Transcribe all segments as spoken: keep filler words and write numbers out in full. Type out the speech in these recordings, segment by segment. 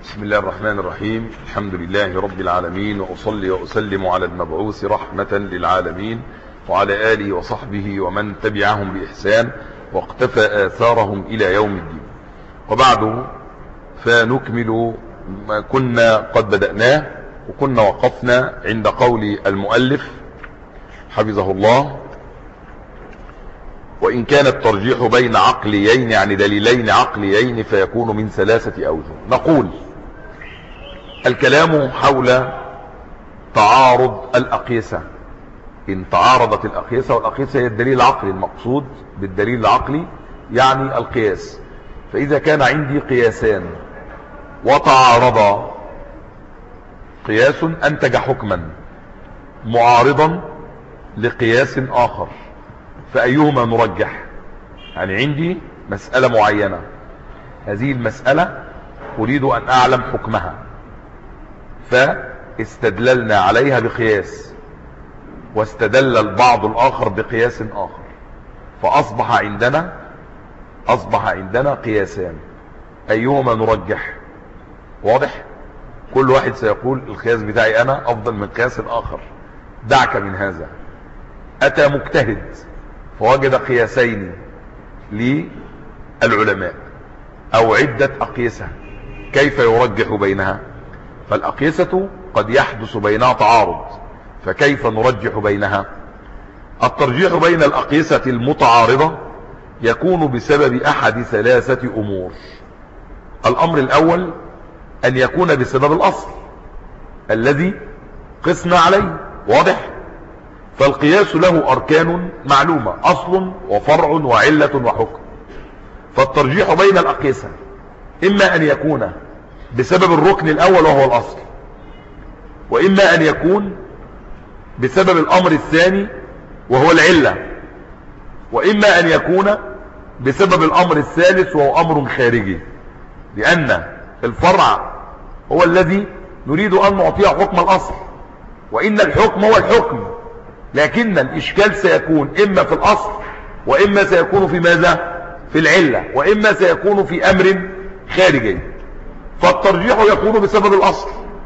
بسم الله الرحمن الرحيم. الحمد لله رب العالمين، وأصلي وأسلم على المبعوث رحمة للعالمين وعلى آله وصحبه ومن تبعهم بإحسان واقتفى آثارهم إلى يوم الدين. وبعد فنكمل ما كنا قد بدأناه، وكنا وقفنا عند قول المؤلف حفظه الله: وإن كان الترجيح بين عقليين يعني دليلين عقليين فيكون من ثلاثة أوجه. نقول الكلام حول تعارض الأقيسة. إن تعارضت الأقيسة، والأقيسة هي الدليل العقلي، المقصود بالدليل العقلي يعني القياس. فإذا كان عندي قياسان وتعارضا، قياس أنتج حكما معارضا لقياس آخر، فأيهما نرجح؟ يعني عندي مسألة معينة، هذه المسألة أريد أن أعلم حكمها، فاستدللنا عليها بقياس، واستدل البعض الآخر بقياس آخر، فأصبح عندنا أصبح عندنا قياسان، أيهما نرجح؟ واضح؟ كل واحد سيقول القياس بتاعي أنا أفضل من قياس الآخر. دعك من هذا. أتى مجتهد فوجد قياسين للعلماء أو عدة أقيسة، كيف يرجح بينها؟ فالأقيسة قد يحدث بينها تعارض، فكيف نرجح بينها؟ الترجيح بين الأقيسة المتعارضة يكون بسبب أحد ثلاثة أمور. الأمر الأول أن يكون بسبب الأصل الذي قسنا عليه. واضح؟ فالقياس له أركان معلومة: أصل وفرع وعلة وحكم. فالترجيح بين الأقيسة إما أن يكون بسبب الركن الأول وهو الأصل، وإما أن يكون بسبب الأمر الثاني وهو العلة، وإما أن يكون بسبب الأمر الثالث وهو أمر خارجي، لأن الفرع هو الذي نريد أن نعطيه حكم الأصل، وإن الحكم هو الحكم، لكن الإشكال سيكون إما في الأصل، وإما سيكون في ماذا؟ في العلة، وإما سيكون في أمر خارجي. فالترجيح يكون بسبب الأصل،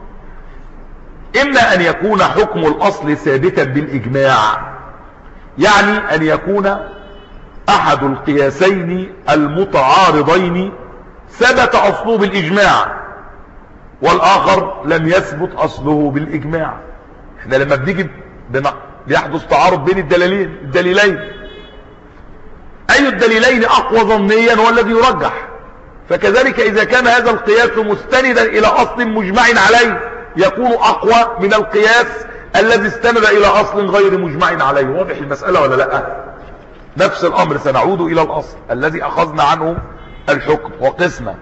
إما أن يكون حكم الأصل ثابتا بالإجماع، يعني أن يكون أحد القياسين المتعارضين ثبت أصله بالإجماع والآخر لم يثبت أصله بالإجماع. احنا لما بنيجي بيحدث تعارض بين الدليلين الدليلين أي الدليلين أقوى ظنيا هو الذي يرجح. فكذلك إذا كان هذا القياس مستندا إلى أصل مجمع عليه يكون أقوى من القياس الذي استند إلى أصل غير مجمع عليه. واضح المسألة ولا لا؟ نفس الأمر، سنعود إلى الأصل الذي أخذنا عنه الحكم وقسمه.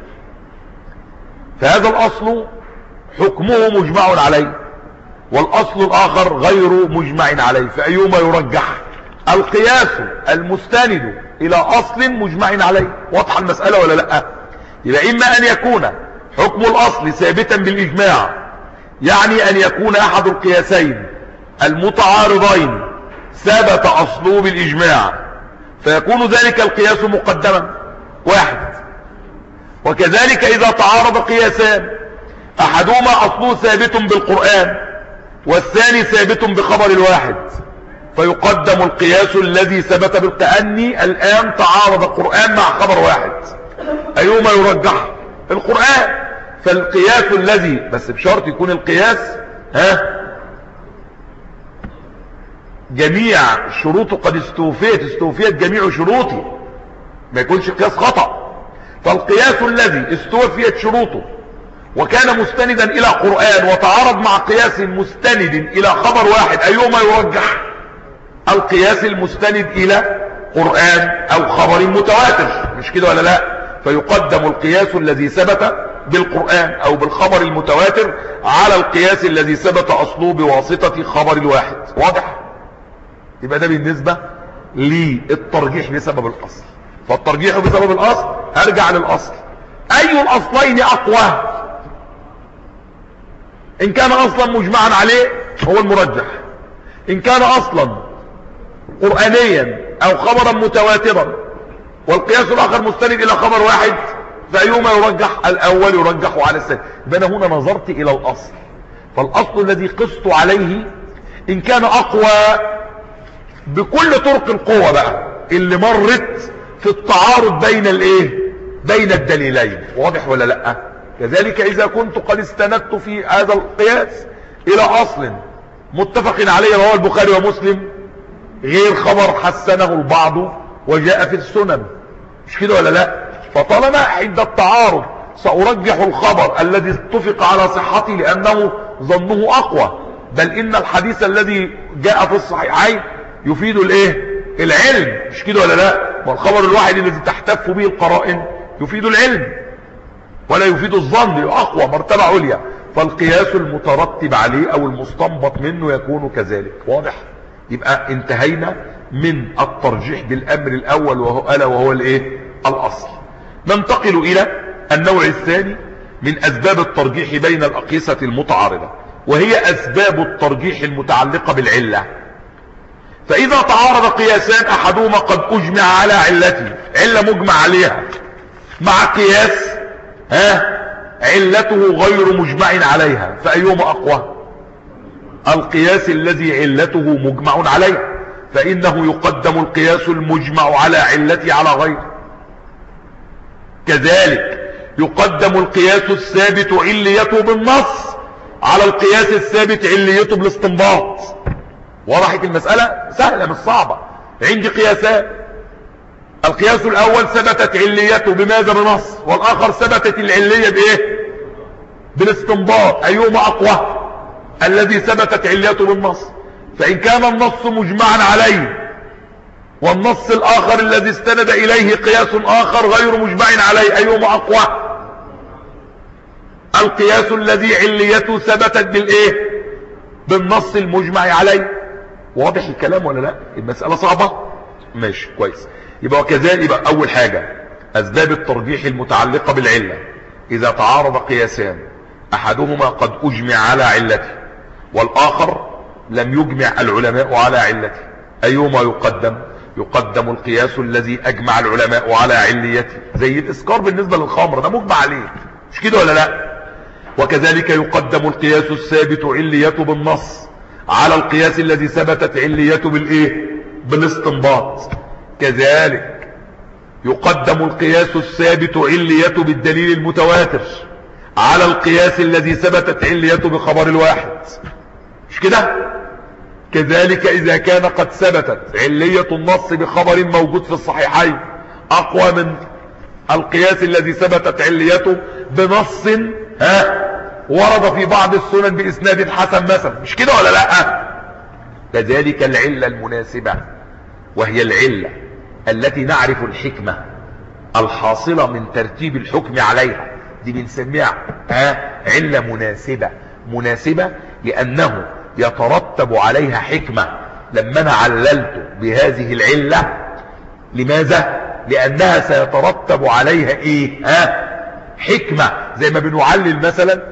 فهذا الأصل حكمه مجمع عليه، والأصل الآخر غير مجمع عليه، فأيهما يرجح؟ القياس المستند إلى أصل مجمع عليه. واضح المسألة ولا لا؟ يبقى إما أن يكون حكم الأصل ثابتا بالإجماع، يعني أن يكون أحد القياسين المتعارضين ثبت أصله بالإجماع، فيكون ذلك القياس مقدما واحد. وكذلك إذا تعارض قياسان أحدهما أصله ثابت بالقرآن والثاني ثابت بخبر الواحد، فيقدم القياس الذي ثبت بالقرآن. الآن تعارض القرآن مع خبر واحد، أيهما يرجح؟ القرآن. فالقياس الذي، بس بشرط يكون القياس ها جميع شروطه قد استوفيت استوفيت جميع شروطه، ما يكونش قياس خطأ. فالقياس الذي استوفيت شروطه وكان مستندا إلى قرآن وتعارض مع قياس مستند إلى خبر واحد، أيهما يرجح؟ القياس المستند إلى قرآن أو خبر متواتر، مش كده ولا لا؟ فيقدم القياس الذي ثبت بالقرآن أو بالخبر المتواتر على القياس الذي ثبت أصله بواسطة خبر الواحد. واضح؟ يبقى ده بالنسبة للترجيح بسبب الأصل. فالترجيح بسبب الأصل أرجع للأصل، أي الأصلين أقوى؟ إن كان أصلا مجمعا عليه هو المرجح، إن كان أصلا قرآنيا أو خبرا متواترا والقياس الآخر مستند إلى خبر واحد فأيهما يرجح؟ الأول يرجح على الثاني. يبقى أنا هنا نظرت إلى الأصل، فالأصل الذي قست عليه إن كان أقوى بكل طرق القوة بقى اللي مرت في التعارض بين الايه بين الدليلين، واضح ولا لا؟ كذلك إذا كنت قد استندت في هذا القياس إلى أصل متفق عليه رواه البخاري ومسلم غير خبر حسنه البعض وجاء في السنن، مش كده ولا لا؟ فطالما عند التعارض سأرجح الخبر الذي اتفق على صحته لأنه ظنه أقوى، بل إن الحديث الذي جاء في الصحيحين يفيد الايه العلم، مش كده ولا لا؟ والخبر الواحد الذي تحتف به القرائن يفيد العلم ولا يفيد الظن، أقوى مرتبة عليا، فالقياس المترتب عليه أو المستنبط منه يكون كذلك، واضح؟ يبقى انتهينا من الترجيح بالأمر الأول وهو ألا وهو الايه الأصل. ننتقل إلى النوع الثاني من أسباب الترجيح بين الأقيسة المتعارضة، وهي أسباب الترجيح المتعلقة بالعلة. فإذا تعارض قياسان أحدهما قد أجمع على علته، علة مجمع عليها، مع قياس ها علته غير مجمع عليها، فأيهما أقوى؟ القياس الذي علته مجمع عليه، فإنه يقدم القياس المجمع على علته على غيره. كذلك يقدم القياس الثابت عليته بالنص على القياس الثابت عليته بالاستنباط. وضحت المسألة؟ سهلة مش صعبة. عندي قياسات، القياس الأول ثبتت عليته بماذا؟ بنص، والآخر ثبتت العلية بإيه؟ بالاستنباط. أيهما أقوى؟ الذي ثبتت عليته بالنص. فإن كان النص مجمعا عليه والنص الآخر الذي استند إليه قياس آخر غير مجمع عليه، أيهما أقوى؟ القياس الذي عليته ثبتت بالإيه؟ بالنص المجمع عليه. واضح الكلام ولا لا؟ المسألة صعبة؟ ماشي كويس. يبقى وكذلك يبقى أول حاجة أسباب الترجيح المتعلقة بالعلة، إذا تعارض قياسان أحدهما قد أجمع على علته والآخر لم يجمع العلماء على علته، أيهما يقدم؟ يقدم القياس الذي أجمع العلماء على عليته، زي الإسكار بالنسبة للخمر، ده مجمع عليه، مش كده ولا لا؟ وكذلك يقدم القياس الثابت عليته بالنص على القياس الذي ثبتت عليته بالايه؟ بالاستنباط. كذلك يقدم القياس الثابت عليته بالدليل المتواتر على القياس الذي ثبتت عليته بخبر الواحد، مش كده؟ كذلك إذا كان قد ثبتت علية النص بخبر موجود في الصحيحين أقوى من القياس الذي ثبتت عليته بنص ها ورد في بعض السنن بإسناد حسن مثلا، مش كده ولا لا؟ كذلك العلة المناسبة، وهي العلة التي نعرف الحكمة الحاصلة من ترتيب الحكم عليها، دي بنسميها ها علة مناسبة. مناسبة لأنه يترتب عليها حكمة. لما أنا عللت بهذه العلة، لماذا؟ لأنها سيترتب عليها إيه؟ ها حكمة. زي ما بنعلل مثلا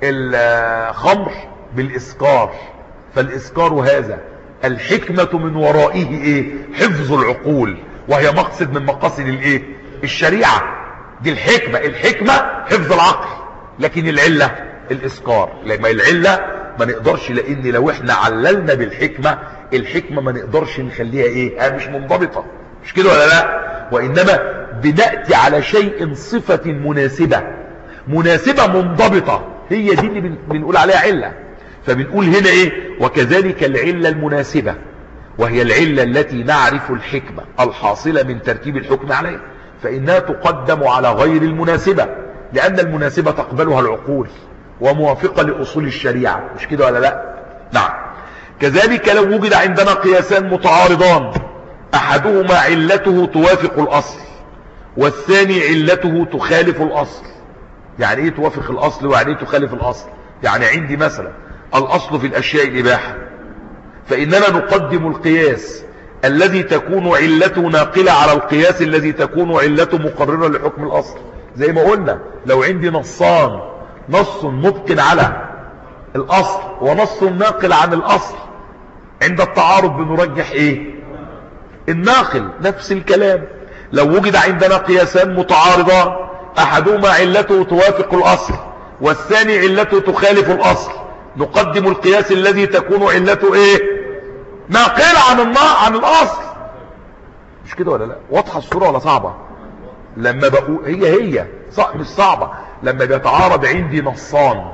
الخمر بالإسكار، فالإسكار هذا الحكمة من ورائه إيه؟ حفظ العقول، وهي مقصد من مقاصد الإيه؟ الشريعة. دي الحكمة، الحكمة حفظ العقل، لكن العلة الإسكار. لما العلة ما نقدرش، لأن لو احنا عللنا بالحكمة، الحكمة ما نقدرش نخليها إيه؟ ها مش منضبطة، مش كده ولا لا؟ وإنما بنأتي على شيء صفة مناسبة، مناسبة منضبطة، هي دي اللي بنقول عليها علة. فبنقول هنا ايه؟ وكذلك العلة المناسبة، وهي العلة التي نعرف الحكمة الحاصلة من ترتيب الحكم عليها، فإنها تقدم على غير المناسبة، لأن المناسبة تقبلها العقول وموافقة لأصول الشريعة، مش كده ولا لا؟ نعم. كذلك لو وجد عندنا قياسان متعارضان، أحدهما علته توافق الأصل والثاني علته تخالف الأصل. يعني ايه توافق الأصل ويعني ايه تخالف الأصل؟ يعني عندي مثلا الأصل في الأشياء الإباحة، فإننا نقدم القياس الذي تكون علته ناقلة على القياس الذي تكون علته مقررة لحكم الأصل. زي ما قلنا لو عندي نصان، نص مبطن على الأصل ونص ناقل عن الأصل، عند التعارض بنرجح ايه؟ الناقل. نفس الكلام لو وجد عندنا قياسان متعارضان، احدهما علته توافق الاصل والثاني علته تخالف الاصل، نقدم القياس الذي تكون علته ايه؟ ناقلة عن النار عن الاصل. مش كده ولا لا؟ واضحة الصورة ولا صعبة؟ لما بقول هي هي صح مش صعبة. لما بيتعارض عندي نصان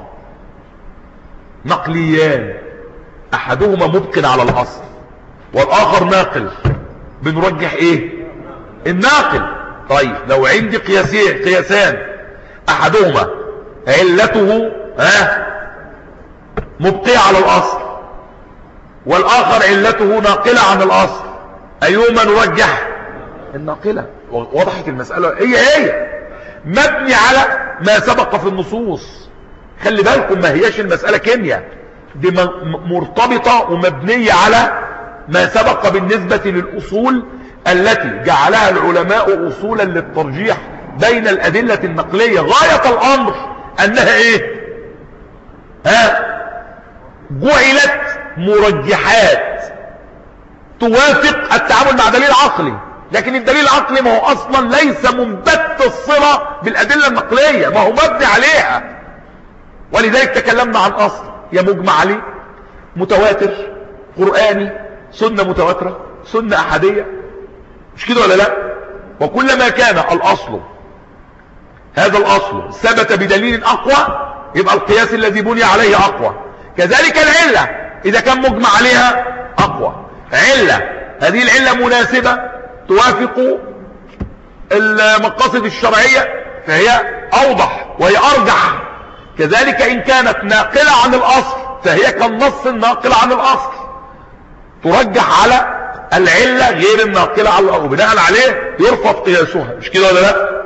نقليان، احدهما مبقٍ على الاصل والاخر ناقل، بنرجح ايه؟ الناقل. طيب لو عندي قياسين قياسان احدهما علته ها مبقية على الاصل والاخر علته ناقلة عن الاصل، ايهما نرجح؟ الناقلة. وضحت المسألة؟ هي هي مبني على ما سبق في النصوص. خلي بالكم ما هياش المسألة كيمياء، دي مرتبطة ومبنية على ما سبق بالنسبة للأصول التي جعلها العلماء أصولا للترجيح بين الأدلة النقلية. غاية الأمر أنها إيه؟ ها جعلت مرجحات توافق التعامل مع دليل عقلي، لكن الدليل العقلي ما هو أصلا ليس منبت الصلة بالأدلة النقلية، ما هو مبني عليها. ولذلك تكلمنا عن أصل يا مجمع عليه، متواتر، قرآني، سنة متواترة، سنة أحادية. مش كده ولا لا؟ وكلما كان الأصل هذا الأصل ثبت بدليل أقوى يبقى القياس الذي بني عليه أقوى. كذلك العلة إذا كان مجمع عليها أقوى، علة هذه العلة مناسبة توافق المقاصد الشرعية فهي أوضح وهي أرجح. كذلك إن كانت ناقلة عن الأصل فهي كالنص الناقل عن الأصل، ترجح على العلة غير الناقلة على الأصل، وبناء عليه يرفض قياسها. مش كده ولا لا؟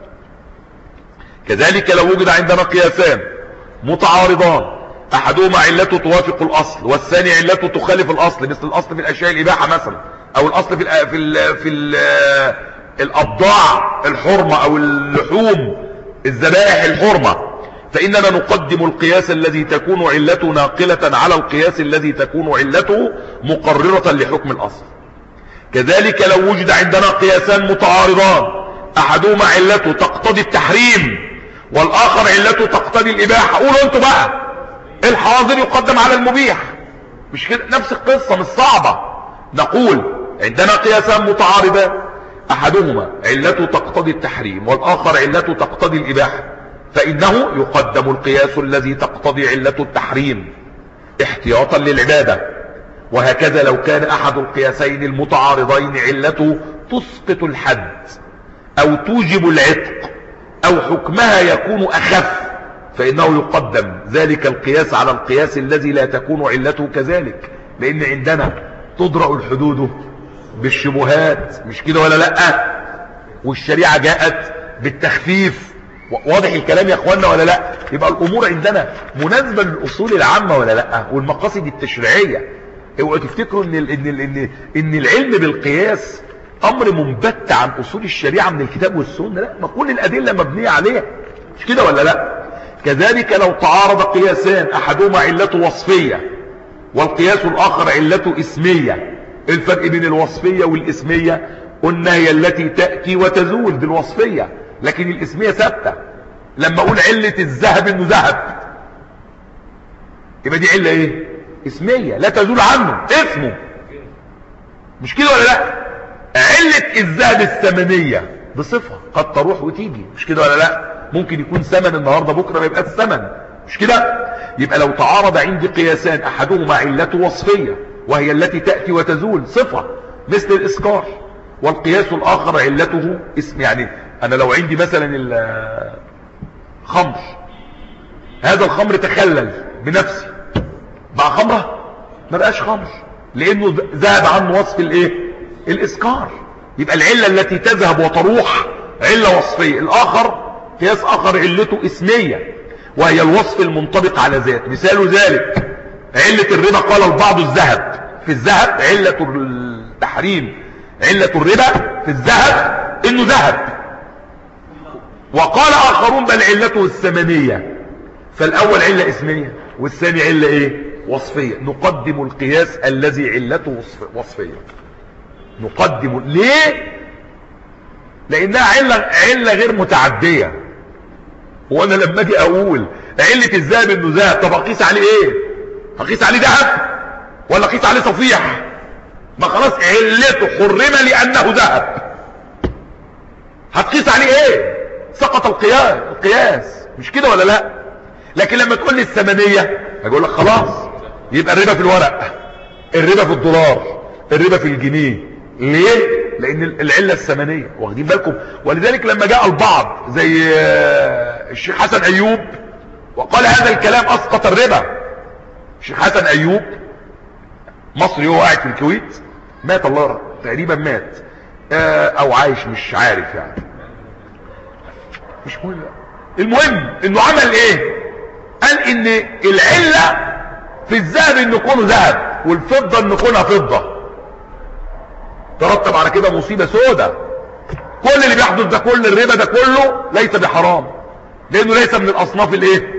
كذلك لو وجد عندنا قياسان متعارضان احدهما علته توافق الاصل والثاني علته تخالف الاصل، مثل الاصل في الاشياء الاباحه مثلا، او الاصل في ال في ال في ال الابضاع الحرمه او اللحوم الذبائح الحرمه، فاننا نقدم القياس الذي تكون علته ناقله على القياس الذي تكون علته مقرره لحكم الاصل. كذلك لو وجد عندنا قياسان متعارضان احدهما علته تقتضي التحريم والاخر علته تقتضي الاباحه، قولوا انتوا بقى الحاضر يقدم على المبيح. مش كده؟ نفس القصه مش صعبه. نقول عندنا قياسان متعارضان احدهما علته تقتضي التحريم والاخر علته تقتضي الاباحه، فانه يقدم القياس الذي تقتضي علة التحريم احتياطا للعباده. وهكذا لو كان احد القياسين المتعارضين علته تسقط الحد او توجب العتق او حكمها يكون اخف، فانه يقدم ذلك القياس على القياس الذي لا تكون علته كذلك، لان عندنا تدرأ الحدود بالشبهات. مش كده ولا لا؟ والشريعة جاءت بالتخفيف. واضح الكلام يا اخوانا ولا لا؟ يبقى الامور عندنا مناسبة للاصول العامة ولا لا؟ والمقاصد التشريعية. اوعوا تفتكروا ان ان ان ان العلم بالقياس امر منبت عن اصول الشريعة من الكتاب والسنة، لا، ما كل الادلة مبنية عليها. مش كده ولا لا؟ كذلك لو تعارض قياسان احدهما علته وصفية والقياس الاخر علته اسمية، الفرق بين الوصفية والاسمية قلنا هي التي تأتي وتزول بالوصفية، لكن الاسمية ثابتة. لما اقول علة الذهب انه ذهب يبقى دي علة ايه؟ اسمية لا تزول عنه اسمه. مش كده ولا لا؟ علة الذهب الثمنية بصفة قد تروح وتيجي. مش كده ولا لا؟ ممكن يكون ثمن النهاردة بكرة ما يبقى الثمن. مش كده؟ يبقى لو تعارض عندي قياسان احدهما علته وصفية وهي التي تأتي وتزول صفة مثل الاسكار، والقياس الاخر علته اسم. يعني انا لو عندي مثلا الخمر، هذا الخمر تخلل بنفسي بقى خمرة؟ ما بقاش خمر لانه ذهب عنه وصف الايه؟ الاسكار. يبقى العلة التي تذهب وتروح علة وصفية. الاخر قياس اخر علته اسمية وهي الوصف المنطبق على ذات. مثال ذلك علة الربا قال البعض الذهب، في الذهب علة التحريم علة الربا في الذهب انه ذهب، وقال اخرون بل علته الثمنية. فالاول علة اسمية والثاني علة ايه؟ وصفية. نقدم القياس الذي علته وصفية. نقدم ليه؟ لانها علة, علة غير متعدية. هو انا لما اجي اقول علة الذهب انه ذهب، طب اقيس عليه ايه؟ اقيس عليه ذهب ولا اقيس عليه صفيح؟ ما خلاص علته حرم لانه ذهب، هتقيس عليه ايه؟ سقط القياس القياس مش كده ولا لا؟ لكن لما تقول لي الثمنية هقول لك خلاص يبقى الربا في الورق، الربا في الدولار، الربا في الجنيه. ليه؟ لان العلة الثمنية، واخدين بالكم؟ ولذلك لما جاء البعض زي الشيخ حسن ايوب وقال هذا الكلام اسقط الربا. الشيخ حسن ايوب مصري، هو قاعد في الكويت، مات الله تقريبا مات او عايش مش عارف يعني، مش مهم. المهم انه عمل ايه؟ قال ان العلة في الذهب ان يكون ذهب والفضة ان يكونها فضة. ترتب على كده مصيبة سودة. كل اللي بيحدث ده، كل الربا ده كله ليس بحرام، لانه ليس من الاصناف الايه؟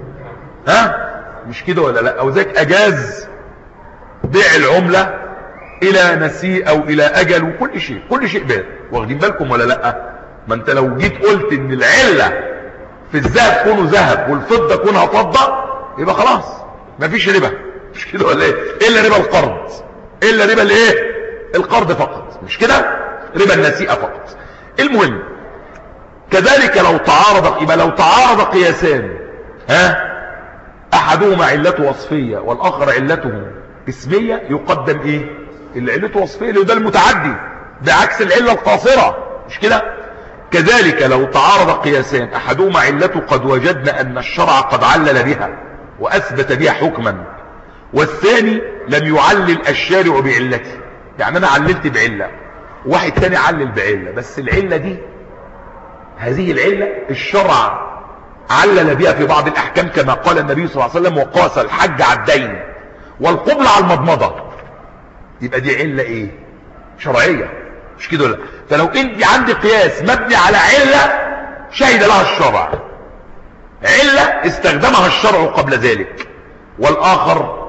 ها مش كده ولا لا؟ او ذاك اجاز بيع العملة الى نسيء او الى اجل، وكل شيء كل شيء بال، واخدين بالكم ولا لا؟ ما انت لو جيت قلت ان العلة في الذهب كونه ذهب والفضة كونها فضة يبقى خلاص مفيش ربا، مش كده ولا ايه؟ الا ربا القرض، الا ربا الايه؟ القرض فقط، مش كده؟ ربا النسيئة فقط. المهم كذلك لو تعارض، يبقى لو تعارض قياسان، ها احدهما علته وصفية والاخر علته اسمية، يقدم ايه؟ اللي علته وصفية اللي ده المتعدي، بعكس العلة القاصرة، مش كده؟ كذلك لو تعارض قياسان احدهما علته قد وجدنا ان الشرع قد علل بها واثبت بها حكما، والثاني لم يعلل الشارع بعلته. يعني انا عللت بعلة، واحد تاني علل بعلة، بس العلة دي، هذه العلة الشرع علل بها في بعض الاحكام كما قال النبي صلى الله عليه وسلم وقاس الحج على الدين والقبلة على المضمضة. يبقى دي علة ايه؟ شرعية، مش كده ولا؟ فلو انت عندي قياس مبني على علة شهد لها الشرع، علة استخدمها الشرع قبل ذلك، والاخر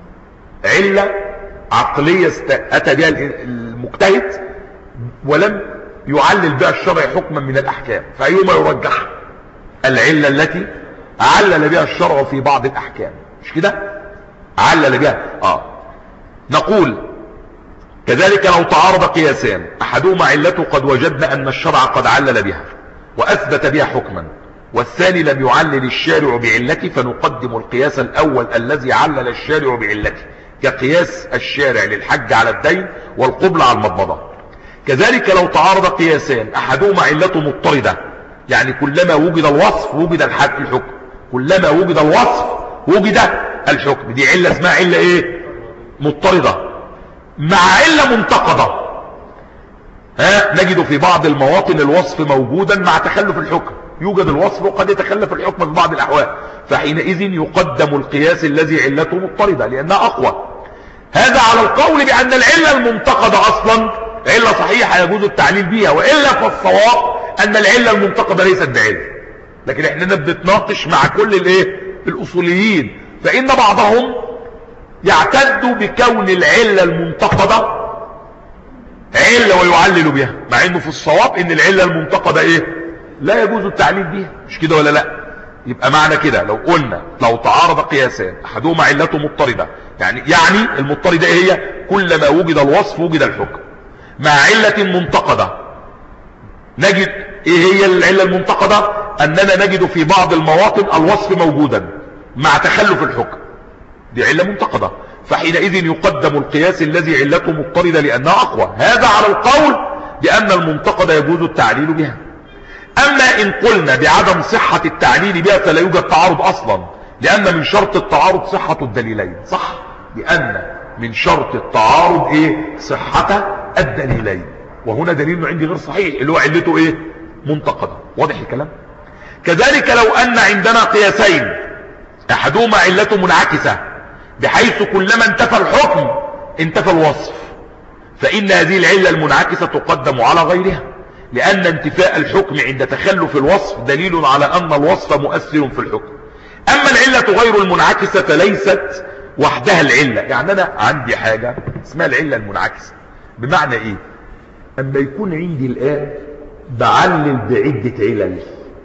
علة عقلية اتى بها المجتهد ولم يعلل بها الشرع حكما من الاحكام، فايهما يرجح؟ العلة التي علل بها الشرع في بعض الاحكام، مش كده؟ علل بها. اه نقول كذلك لو تعارض قياسان احدهما علته قد وجدنا ان الشرع قد علل بها واثبت بها حكما، والثاني لم يعلل الشارع بعلته، فنقدم القياس الاول الذي علل الشارع بعلته، كقياس الشارع للحج على الدين والقبلة على المضمضة. كذلك لو تعارض قياسان احدهما علته مضطردة، يعني كلما وجد الوصف وجد الحكم، كلما وجد الوصف وجد الحكم، دي علة اسمها علة ايه؟ مضطردة. مع علة منتقضة، ها نجد في بعض المواطن الوصف موجودا مع تخلف الحكم، يوجد الوصف وقد يتخلف الحكم في بعض الاحوال، فحينئذ يقدم القياس الذي علته مضطردة لانها اقوى. هذا على القول بان العلة المنتقضة اصلا علة صحيحة يجوز التعليل بها، والا فالصواب ان العلة المنتقضة ليست بعلة. لكن احنا بنتناقش مع كل الايه؟ الاصوليين، فان بعضهم يعتد بكون العلة المنتقضة علة ويعلل بها، مع انه في الصواب ان العلة المنتقضة ايه؟ لا يجوز التعليل بها، مش كده ولا لا؟ يبقى معنى كده لو قلنا لو تعارض قياسان احدهما علته مضطردة، يعني يعني المضطردة ايه هي؟ كلما وجد الوصف وجد الحكم. مع علة منتقضة نجد ايه هي العلة المنتقضة؟ اننا نجد في بعض المواطن الوصف موجودا مع تخلف الحكم، دي علة منتقضة، فحينئذ يقدم القياس الذي علته مضطردة لانها اقوى. هذا على القول بان المنتقضة يجوز التعليل بها. اما ان قلنا بعدم صحة التعليل بها فلا يوجد تعارض اصلا، لان من شرط التعارض صحة الدليلين، صح؟ لان من شرط التعارض ايه؟ صحة الدليلين، وهنا دليل عندي غير صحيح اللي هو علته ايه؟ منتقضة. واضح الكلام؟ كذلك لو ان عندنا قياسين احدهما علته منعكسة بحيث كلما انتفى الحكم انتفى الوصف، فان هذه العلة المنعكسة تقدم على غيرها، لان انتفاء الحكم عند تخلف الوصف دليل على ان الوصف مؤثر في الحكم. اما العلة غير المنعكسة فليست وحدها العلة. يعني انا عندي حاجة اسمها العلة المنعكسة، بمعنى ايه؟ اما يكون عندي الان بعلل بعدة علل،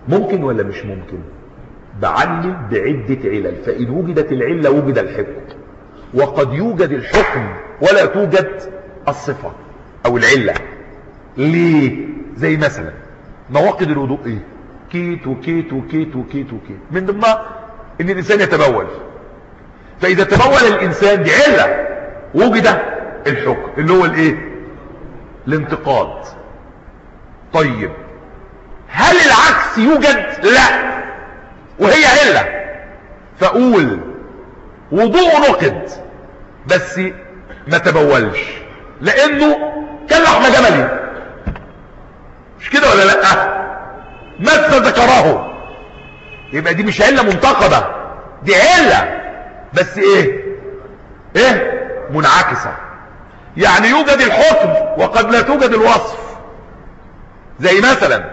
ممكن ولا مش ممكن؟ بعلل بعدة علل، فإن وجدت العلة وجد الحكم، وقد يوجد الحكم ولا توجد الصفة أو العلة. ليه؟ زي مثلا نواقض الوضوء ايه؟ كيت وكيت وكيت وكيت وكيت، من ضمنها ان الانسان يتبول. فاذا تبول الانسان دي علة، وجد الحكم اللي هو الايه؟ الانتقاض. طيب هل العكس يوجد؟ لا، وهي علة. فاقول وضوء نقض بس ما تبولش لانه كان لحم جملي، مش كده ولا لا؟ مس ذكره، يبقى دي مش علة منتقدة، دي علة بس ايه؟ ايه؟ منعكسة. يعني يوجد الحكم وقد لا توجد الوصف. زي مثلا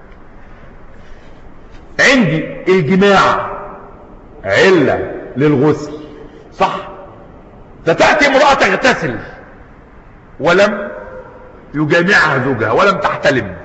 عندي الجماع علة للغسل، صح؟ فتأتي امرأة تغتسل ولم يجامعها زوجها ولم تحتلم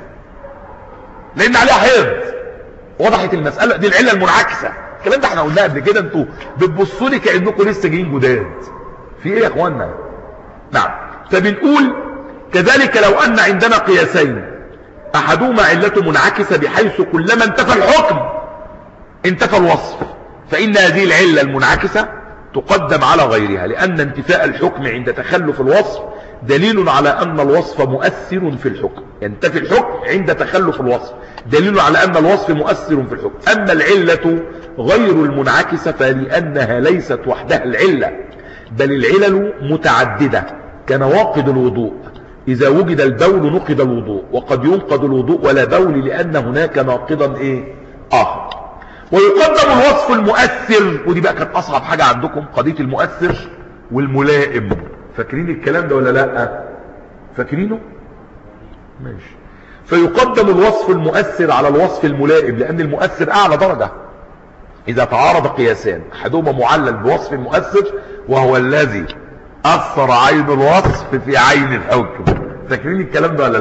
لان عليها حيض. وضحت المسألة دي، العلة المنعكسة. الكلام ده احنا قلناه قبل كده، انتوا بتبصوا لي كأنكم لسه جايين جداد. في ايه يا اخوانا؟ نعم. فبنقول كذلك لو ان عندنا قياسين احدهما علته منعكسة بحيث كلما انتفى الحكم انتفى الوصف، فان هذه العلة المنعكسة تقدم على غيرها، لان انتفاء الحكم عند تخلف الوصف دليل على ان الوصف مؤثر في الحكم. ينتفي الحكم عند تخلف الوصف دليل على ان الوصف مؤثر في الحكم. اما العلة غير المنعكسة فلانها ليست وحدها العلة، بل العلل متعددة كنواقض الوضوء. اذا وجد البول نقض الوضوء، وقد ينقض الوضوء ولا بول لان هناك ناقضا ايه اخر. ويقدم الوصف المؤثر، ودي بقى كانت اصعب حاجة عندكم، قضية المؤثر والملائم. فاكرين الكلام ده ولا لا؟ فاكرينه؟ ماشي. فيقدم الوصف المؤثر على الوصف الملائم، لان المؤثر اعلى درجة. اذا تعارض قياسان احدهما معلل بوصف مؤثر وهو الذي اثر عين الوصف في عين الحكم. فاكرين الكلام ده ولا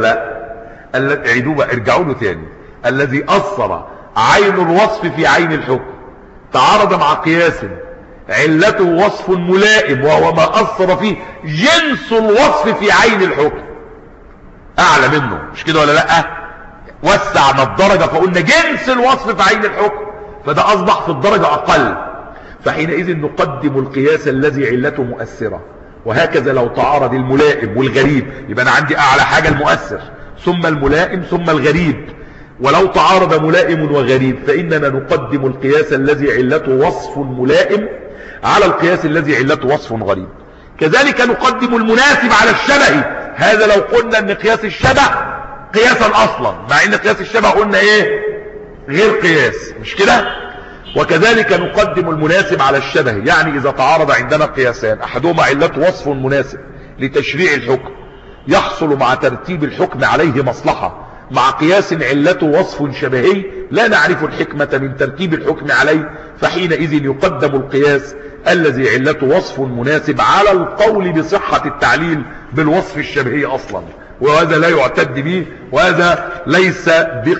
لا؟ اعيدوه بقى، ارجعوا له تاني. الذي اثر عين الوصف في عين الحكم تعارض مع قياس علته وصف ملائم وهو ما اثر فيه جنس الوصف في عين الحكم، اعلى منه، مش كده ولا لا؟ وسعنا الدرجة فقلنا جنس الوصف في عين الحكم، فده اصبح في الدرجة اقل. فحينئذ نقدم القياس الذي علته مؤثرة. وهكذا لو تعارض الملائم والغريب، يبقى انا عندي اعلى حاجة المؤثر ثم الملائم ثم الغريب. ولو تعارض ملائم وغريب فاننا نقدم القياس الذي علته وصف ملائم على القياس الذي علته وصف غريب. كذلك نقدم المناسب على الشبه. هذا لو قلنا ان قياس الشبه قياسا اصلا، مع ان قياس الشبه قلنا ايه؟ غير قياس، مش كده؟ وكذلك نقدم المناسب على الشبه، يعني اذا تعارض عندنا قياسان احدهما علته وصف مناسب لتشريع الحكم يحصل مع ترتيب الحكم عليه مصلحة، مع قياس علته وصف شبهي لا نعرف الحكمة من ترتيب الحكم عليه، فحينئذ يقدم القياس الذي علته وصف مناسب على القول بصحة التعليل بالوصف الشبهي اصلا، وهذا لا يعتد به، وهذا ليس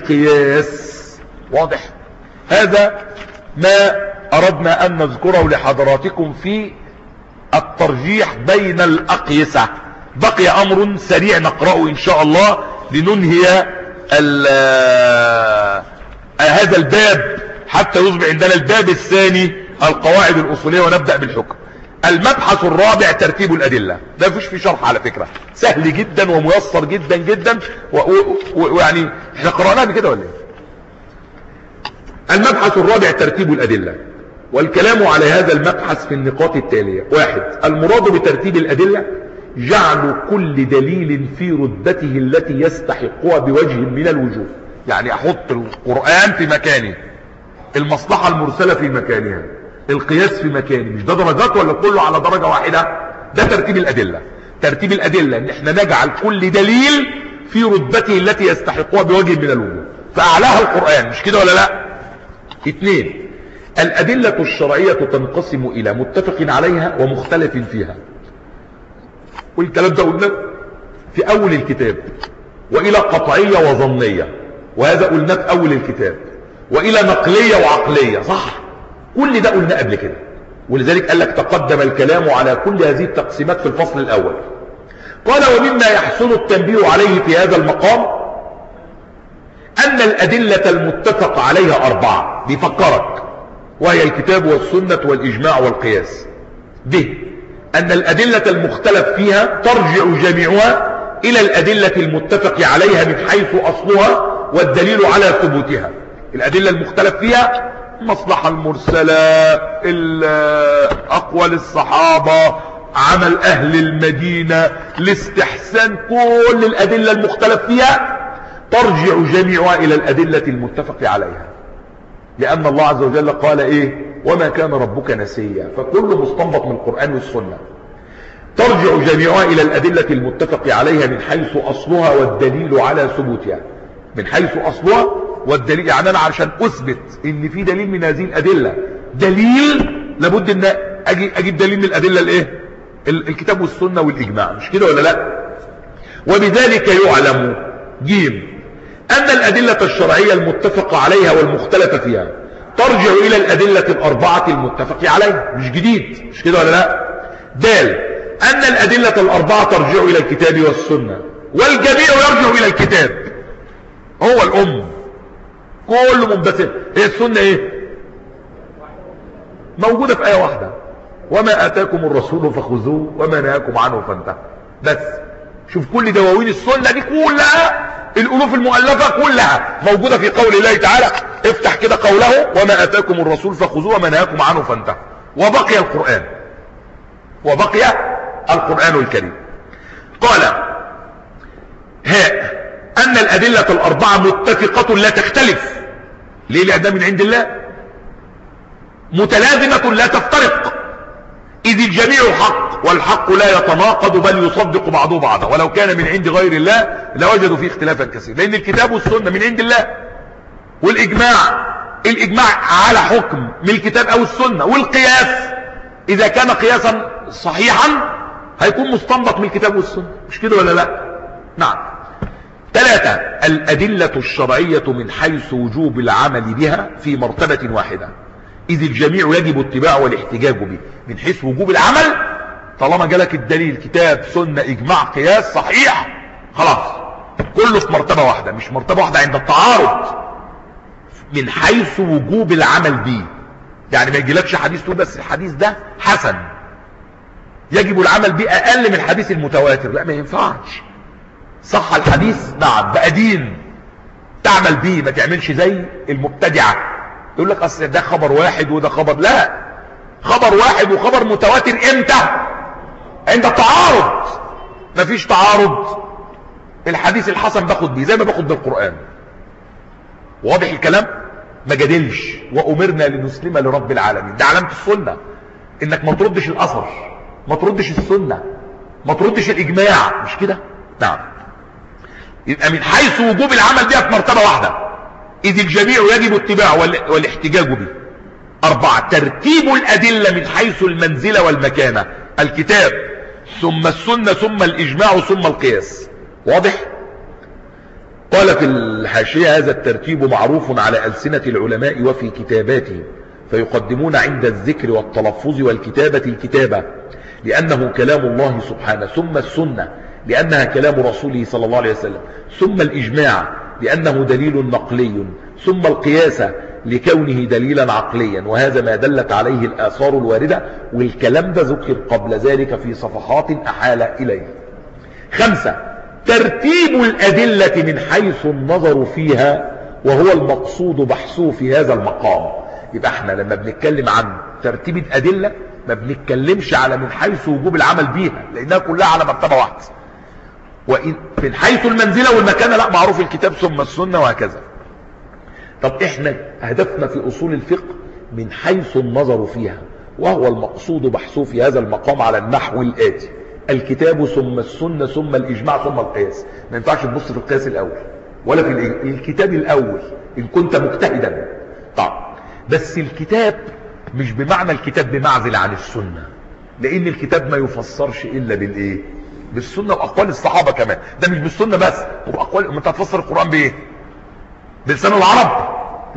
بقياس. واضح؟ هذا ما اردنا ان نذكره لحضراتكم في الترجيح بين الاقيسة. بقي امر سريع نقرأه ان شاء الله لننهي هذا الباب حتى يصبح عندنا الباب الثاني القواعد الاصولية، ونبدأ بالحكم. المبحث الرابع ترتيب الادلة. ده مفيش فيه شرح على فكرة، سهل جدا وميسر جدا جدا، ويعني احنا قرأناه بكده ولا ايه؟ المبحث الرابع ترتيب الادلة، والكلام على هذا المبحث في النقاط التالية. واحد، المراد بترتيب الادلة جعل كل دليل في رتبته التي يستحقها بوجه من الوجوه. يعني احط القرآن في مكانه، المصلحة المرسلة في مكانها، القياس في مكانه. مش ده درجات ولا كله على درجة واحدة؟ ده ترتيب الادلة. ترتيب الادلة ان احنا نجعل كل دليل في رتبته التي يستحقها بوجه من الوجوه، فاعلاها القرآن، مش كده ولا لا؟ اثنين، الادلة الشرعية تنقسم الى متفق عليها ومختلف فيها، والكلام ده قلنا في اول الكتاب، والى قطعية وظنية، وهذا قلنا في اول الكتاب. وإلى نقلية وعقلية، صح؟ كل ده قلنا قبل كده، ولذلك قال لك تقدم الكلام على كل هذه التقسيمات في الفصل الأول. قال ومما يحسن التنبيه عليه في هذا المقام أن الأدلة المتفق عليها أربعة، بيفكرك، وهي الكتاب والسنة والإجماع والقياس. ب أن الأدلة المختلف فيها ترجع جميعها إلى الأدلة المتفق عليها من حيث أصلها والدليل على ثبوتها. الأدلة المختلف فيها المصلحة المرسلة، أقوال الصحابة، عمل أهل المدينة، الاستحسان، كل الأدلة المختلف فيها ترجع جميعها إلى الأدلة المتفق عليها، لأن الله عز وجل قال إيه؟ وما كان ربك نسيا. فكل مستنبط من القرآن والسنة ترجع جميعها إلى الأدلة المتفق عليها من حيث أصلها والدليل على ثبوتها. من حيث أصلها والدليل، يعني أنا عشان أثبت إن في دليل من هذه الأدلة، دليل لابد أن أجيب دليل من الأدلة الإيه؟ الكتاب والسنة والإجماع، مش كده ولا لا؟ وبذلك يعلم جيم أن الأدلة الشرعية المتفق عليها والمختلف فيها ترجع إلى الأدلة الأربعة المتفق عليها، مش جديد، مش كده ولا لا؟ دال أن الأدلة الأربعة ترجع إلى الكتاب والسنة، والجميع يرجع إلى الكتاب، هو الأم كله منبثق. هي السنة إيه؟ موجودة في آية واحدة، وما آتاكم الرسول فخذوه وما نهاكم عنه فانتهوا. بس شوف كل دواوين السنة دي كلها، الألوف المؤلفة كلها موجودة في قول الله تعالى. افتح كده قوله وما آتاكم الرسول فخذوه وما نهاكم عنه فانتهوا، وبقي القرآن، وبقي القرآن الكريم. قال ها أن الأدلة الأربعة متفقة لا تختلف. ليه؟ لأنها من عند الله. متلازمة لا تفترق، إذ الجميع حق، والحق لا يتناقض بل يصدق بعضه بعضا، ولو كان من عند غير الله لوجدوا فيه اختلافا كثيرا. لأن الكتاب والسنة من عند الله، والإجماع الإجماع على حكم من الكتاب أو السنة، والقياس إذا كان قياسا صحيحا هيكون مستنبط من الكتاب والسنة، مش كده ولا لا؟ نعم. ثلاثة، الأدلة الشرعية من حيث وجوب العمل بها في مرتبة واحدة، إذ الجميع يجب اتباع والاحتجاج به. من حيث وجوب العمل، طالما جالك الدليل كتاب سنة إجماع قياس صحيح، خلاص كله في مرتبة واحدة، مش مرتبة واحدة عند التعارض. من حيث وجوب العمل به، يعني ما يجيلكش حديث تقول بس الحديث ده حسن يجب العمل به أقل من الحديث المتواتر، لا ما ينفعش. صح الحديث نعم بقى دين تعمل به، ما تعملش زي المبتدعة يقول لك اصل ده خبر واحد وده خبر، لا، خبر واحد وخبر متواتر امتى؟ عند التعارض. مفيش تعارض، الحديث الحسن باخد بيه زي ما باخد بالقرآن. واضح الكلام؟ ما جادلش. وأمرنا لنسلم لرب العالمين، ده علامة السنة، انك ما تردش الاثر، ما تردش السنة، ما تردش الاجماع، مش كده؟ نعم. يبقى من حيث وجوب العمل بها في مرتبة واحدة، إذ الجميع يجب اتباع والاحتجاج به. أربعة، ترتيب الأدلة من حيث المنزلة والمكانة، الكتاب ثم السنة ثم الإجماع ثم القياس. واضح؟ قال في الحاشية هذا الترتيب معروف على ألسنة العلماء وفي كتاباتهم، فيقدمون عند الذكر والتلفظ والكتابة الكتابة لأنه كلام الله سبحانه، ثم السنة لأنها كلام رسوله صلى الله عليه وسلم، ثم الإجماع لأنه دليل نقلي، ثم القياس لكونه دليلا عقليا، وهذا ما دلت عليه الآثار الواردة، والكلام ده ذكر قبل ذلك في صفحات أحال إليه. خمسة، ترتيب الأدلة من حيث النظر فيها، وهو المقصود بحثه في هذا المقام. يبقى احنا لما بنتكلم عن ترتيب الأدلة ما بنتكلمش على من حيث وجوب العمل بيها، لأنها كلها على مرتبة واحدة. وإن من حيث المنزلة والمكانة لا، معروف الكتاب ثم السنة وهكذا. طب احنا هدفنا في أصول الفقه من حيث النظر فيها، وهو المقصود بحثه في هذا المقام على النحو الآتي: الكتاب ثم السنة ثم الإجماع ثم القياس. ما ينفعش تبص في القياس الأول ولا في الكتاب الأول إن كنت مجتهدا. طب بس الكتاب مش بمعنى الكتاب بمعزل عن السنة، لأن الكتاب ما يفسرش إلا بالإيه؟ بالسنة وأقوال الصحابة كمان. ده مش بالسنة بس، وبأقوال. انت هتفسر القرآن بإيه؟ بلسان العرب؟ لا،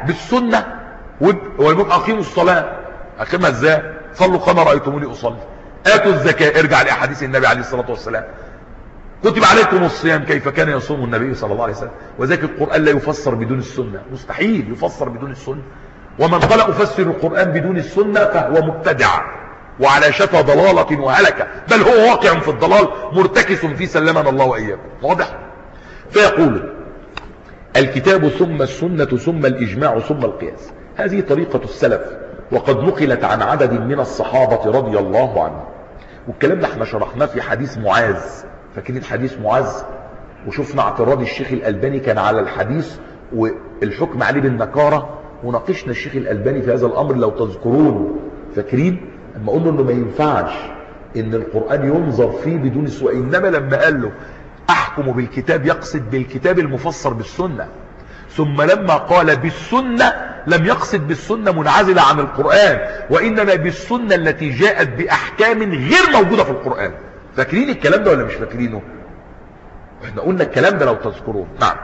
بالسنة ويقول اقيموا الصلاة. اقيمها ازاي؟ صلوا كما رأيتموني اصلي. اتوا الزكاة، ارجع لاحاديث النبي عليه الصلاة والسلام. كتب عليكم الصيام كيف كان يصوم النبي صلى الله عليه وسلم. وذلك القرآن لا يفسر بدون السنة، مستحيل يفسر بدون السنة. ومن قال افسر القرآن بدون السنة فهو مبتدع وعلى شفا ضلالة وهلكة، بل هو واقع في الضلال مرتكس في سلمنا الله وإياكم. واضح؟ فيقول الكتاب ثم السنة ثم الإجماع ثم القياس. هذه طريقة السلف، وقد نقلت عن عدد من الصحابة رضي الله عنهم. والكلام ده احنا شرحناه في حديث معاذ. فاكرين حديث معاذ؟ وشفنا اعتراض الشيخ الألباني كان على الحديث والحكم عليه بالنكارة، وناقشنا الشيخ الألباني في هذا الأمر لو تذكرون. فاكرين اما قلنا انه ما ينفعش ان القرآن ينظر فيه بدون سوء، انما لما قال له احكم بالكتاب يقصد بالكتاب المفسر بالسنة. ثم لما قال بالسنة لم يقصد بالسنة منعزلة عن القرآن، وانما بالسنة التي جاءت باحكام غير موجودة في القرآن. فاكرين الكلام ده ولا مش فاكرينه؟ احنا قلنا الكلام ده لو تذكرون. نعم.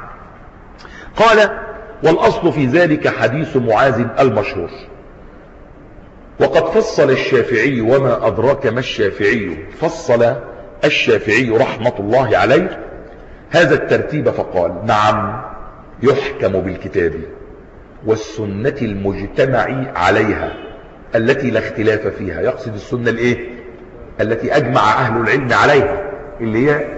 قال والاصل في ذلك حديث معاذ المشهور. وقد فصل الشافعي، وما أدراك ما الشافعي، فصل الشافعي رحمة الله عليه هذا الترتيب فقال نعم يحكم بالكتاب والسنة المجتمع عليها التي لا اختلاف فيها. يقصد السنة الايه؟ التي أجمع أهل العلم عليها، اللي هي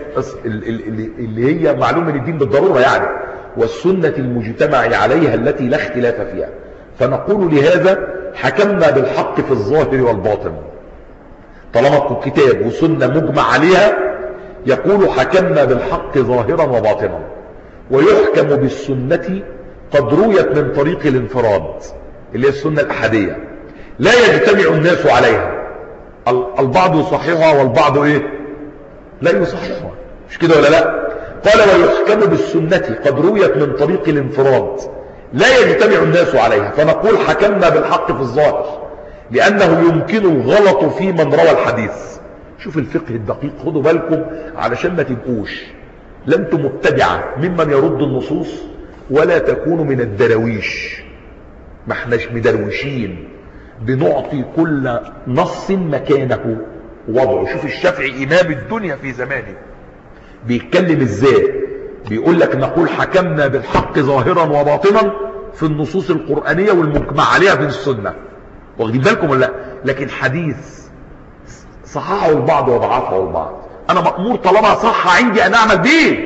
اللي هي معلوم من الدين بالضرورة يعني. والسنة المجتمع عليها التي لا اختلاف فيها. فنقول لهذا حكمنا بالحق في الظاهر والباطن. طالما كتاب وسنة مجمع عليها يقول حكمنا بالحق ظاهرا وباطنا. ويحكم بالسنة قد رويت من طريق الانفراد اللي هي السنة الأحادية لا يجتمع الناس عليها. البعض يصححها والبعض ايه؟ لا يصححها، مش كده ولا لا؟ قال ويحكم بالسنة قد رويت من طريق الانفراد لا يجتمع الناس عليها. فنقول حكمنا بالحق في الظاهر لأنه يمكن الغلط في من روى الحديث. شوف الفقه الدقيق، خدوا بالكم علشان ما تبقوش لا انتم مبتدعة ممن يرد النصوص ولا تكونوا من الدرويش. ما احناش مدروشين، بنعطي كل نص مكانه وضعه. شوف الشافعي إمام الدنيا في زمانه بيتكلم ازاي. بيقول لك نقول حكمنا بالحق ظاهرا وباطنا في النصوص القرآنية والمجمع عليها في السنة. واخدين بالكم ولا لا؟ لكن حديث صححه البعض وضعفه البعض، انا مأمور طالما صح عندي ان اعمل به.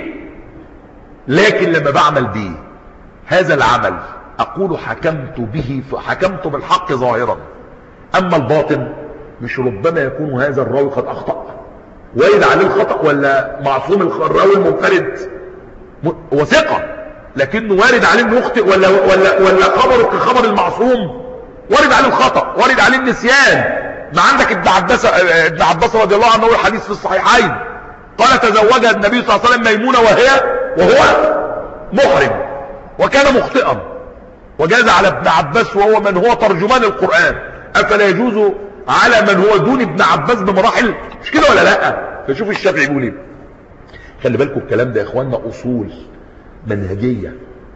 لكن لما بعمل به هذا العمل اقول حكمت به، حكمت بالحق ظاهرا. اما الباطن مش ربما يكون هذا الراوي قد اخطأ، وارد عليه الخطأ، ولا معصوم الراوي المنفرد وثقة لكنه وارد عليه انه يخطئ، ولا ولا ولا خبره كخبر المعصوم وارد عليه الخطأ، وارد عليه النسيان. ما عندك ابن عباس ابن عباس رضي الله عنه الحديث في الصحيحين قال تزوجها النبي صلى الله عليه وسلم ميمونة وهي وهو محرم وكان مخطئا، وجاز على ابن عباس وهو من هو ترجمان القرآن. افلا يجوز على من هو دون ابن عباس بمراحل؟ مش كده ولا لا؟ فشوف الشافعي بيقول ايه. خلي بالكم الكلام ده يا اخواننا اصول منهجية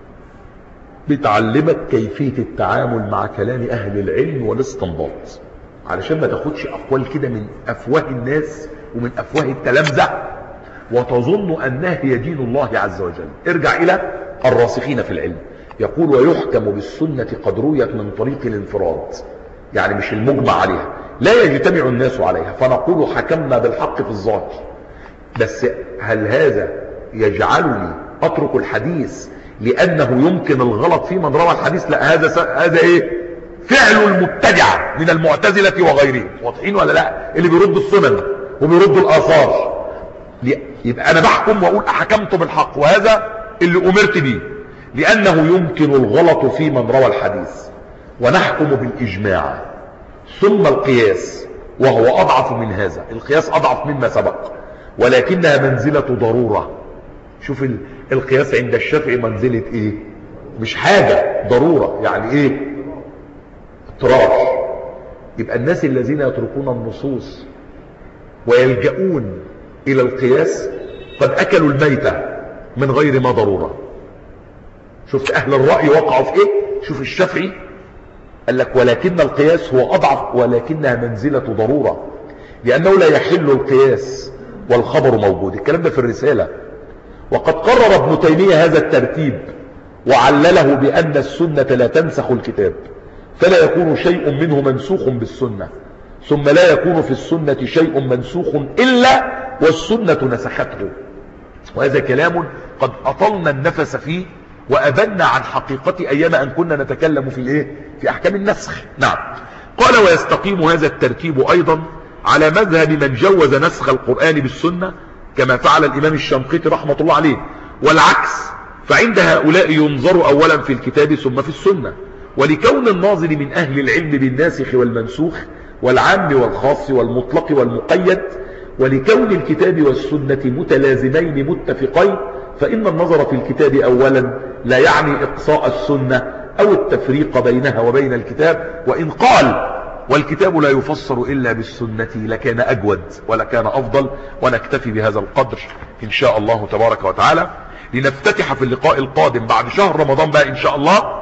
بتعلمك كيفية التعامل مع كلام اهل العلم والاستنباط، علشان ما تاخدش اقوال كده من افواه الناس ومن افواه التلامذة وتظن انها هي دين الله عز وجل. ارجع الى الراسخين في العلم. يقول ويحكم بالسنة قد رويت من طريق الانفراد، يعني مش المجمع عليها، لا يجتمع الناس عليها. فنقول حكمنا بالحق في الظاهر. بس هل هذا يجعلني اترك الحديث لانه يمكن الغلط في من روى الحديث؟ لا، هذا هذا ايه؟ فعل المبتدعة من المعتزلة وغيرهم. واضحين ولا لا؟ اللي بيردوا السنن وبيردوا الاثار. يبقى انا بحكم واقول حكمت بالحق، وهذا اللي امرت به، لانه يمكن الغلط في من روى الحديث. ونحكم بالاجماع ثم القياس وهو اضعف من هذا. القياس اضعف مما سبق ولكنها منزلة ضرورة. شوف القياس عند الشافعي منزلة ايه؟ مش حاجة، ضرورة. يعني ايه؟ اضطرار. يبقى الناس الذين يتركون النصوص ويلجؤون الى القياس قد اكلوا الميتة من غير ما ضرورة. شفت اهل الرأي وقعوا في ايه؟ شوف الشافعي قال لك ولكن القياس هو أضعف ولكنها منزلة ضرورة، لأنه لا يحل القياس والخبر موجود. الكلام ده في الرسالة. وقد قرر ابن تيمية هذا الترتيب وعلله بأن السنة لا تنسخ الكتاب، فلا يكون شيء منه منسوخ بالسنة، ثم لا يكون في السنة شيء منسوخ إلا والسنة نسخته. وهذا كلام قد أطلنا النفس فيه وأبنا عن حقيقة أيام أن كنا نتكلم في الإيه؟ في أحكام النسخ. نعم. قال ويستقيم هذا الترتيب أيضا على مذهب من جوز نسخ القرآن بالسنة كما فعل الإمام الشنقيطي رحمة الله عليه، والعكس، فعند هؤلاء ينظر أولا في الكتاب ثم في السنة. ولكون الناظر من أهل العلم بالناسخ والمنسوخ والعام والخاص والمطلق والمقيد، ولكون الكتاب والسنة متلازمين متفقين، فإن النظر في الكتاب أولا لا يعني إقصاء السنة أو التفريق بينها وبين الكتاب، وإن قال والكتاب لا يفسر إلا بالسنة لكان أجود ولكان أفضل. ونكتفي بهذا القدر إن شاء الله تبارك وتعالى، لنفتتح في اللقاء القادم بعد شهر رمضان بقى إن شاء الله.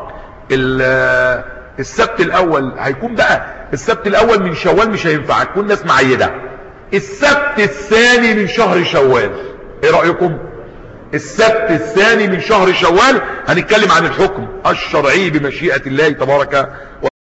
السبت الأول هيكون بقى السبت الأول من شوال، مش هينفع هتكون ناس معيدة. السبت الثاني من شهر شوال، ايه رأيكم؟ السبت الثاني من شهر شوال هنتكلم عن الحكم الشرعي بمشيئة الله تبارك وتعالى.